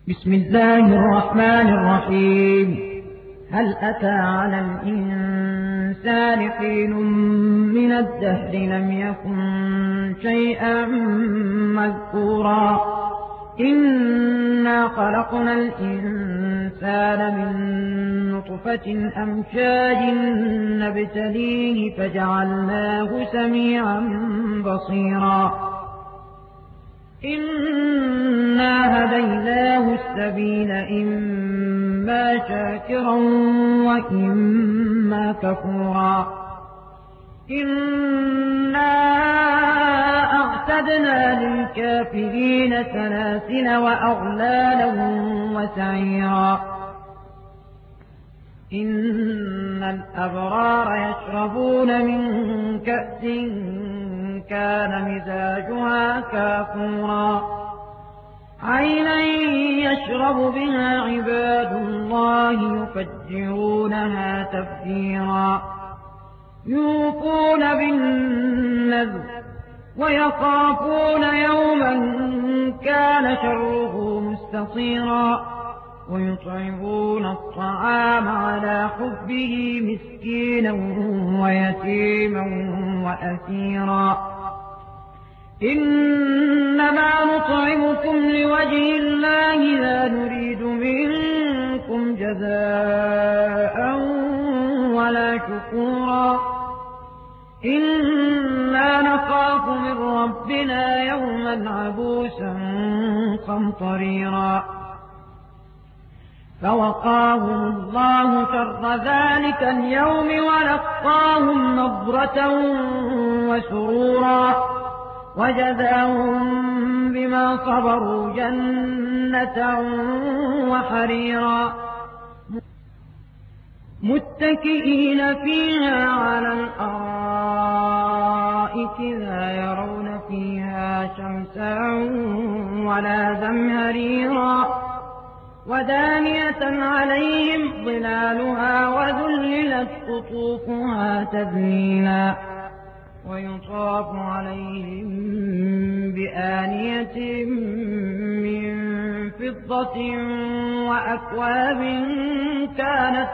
بسم الله الرحمن الرحيم. هل أتى على الإنسان حين من الدهر لم يكن شيئا مذكورا إنا خلقنا الإنسان من نطفة أمشاج نبتليه فجعلناه سميعا بصيرا إنا هديناه السبيل إما شاكرا وإما كفورا إنا أعتدنا للكافرين سلاسل وأغلالا وسعيرا إن الأبرار يشربون من كأس كان مزاجها كافورا عينا يشرب بها عباد الله يفجرونها تفجيرا يوفون بالنذر ويخافون يوما كان شره مستطيرا ويطعمون الطعام على حبه مسكينا ويتيما وأسيرا إنما نطعمكم لوجه الله لا نريد منكم جزاء ولا شكورا إنا نخاف من ربنا يوما عبوسا قمطريرا فوقاهم الله شر ذلك اليوم ولقاهم نضرة وسرورا وجزاهم بما صبروا جنة وحريرا متكئين فيها على الأرائك لا يرون فيها شمسا ولا زمهريرا ودانية عليهم ظلالها وذللت قطوفها تذليلا ويطاف عليهم بآنية من فضة وأكواب كانت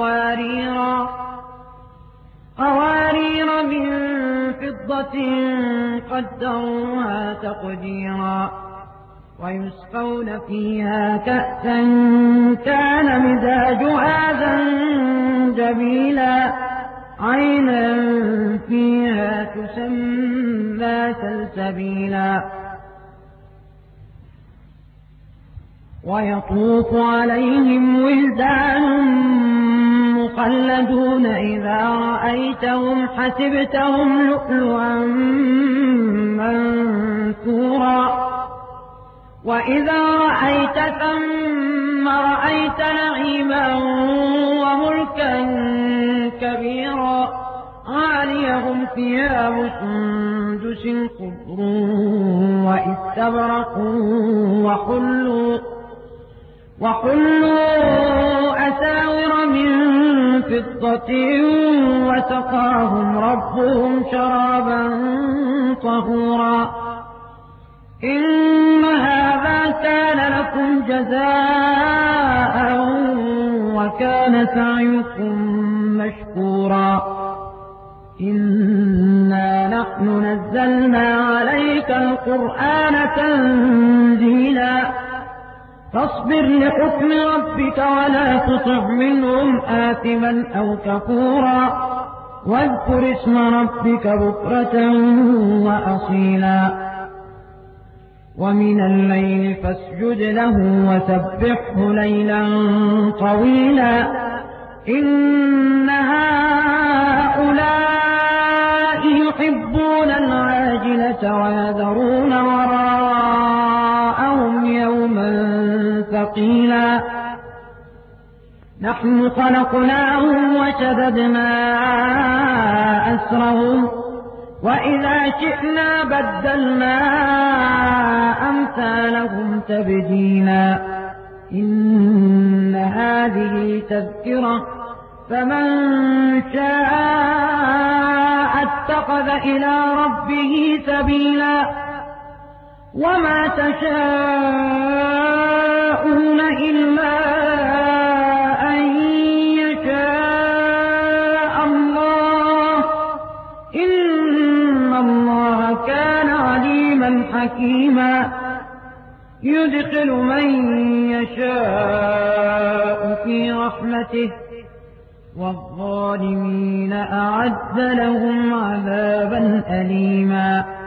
قوارير من فضة قدروها تقديرا ويسقون فيها كأسا كان مزاجها زنجبيلا عينا فيها تسمى سلسبيلا ويطوف عليهم ولدان مخلدون إذا رأيتهم حسبتهم لؤلؤا منثورا وإذا رأيت ثم رأيت نعيما وملكا كبيرا عاليهم ثياب سندس خضر واستبرق وحلوا أساور من فضة وسقاهم ربهم شرابا طهورا إن هذا كان لكم جزاء وكان سعيكم مشكورا إنا نحن نزلنا عليك القرآن تنزيلا فاصبر لحكم ربك ولا تطع منهم آثما أو كفورا واذكر اسم ربك بكرة وأصيلا ومن الليل فاسجد له وسبحه ليلا طويلا إن هؤلاء يحبون العاجلة ويذرون وراءهم يوما ثقيلا نحن خلقناهم وشددنا أسرهم وإذا شئنا بدلنا أمثالهم تبديلا إن هذه تذكرة فمن شاء اتخذ إلى ربه سبيلا وما تشاءون إلا أن يشاء الله إن الله كان عليما حكيما يدخل من يشاء في رحمته والظالمين أعد لهم عذابا أليما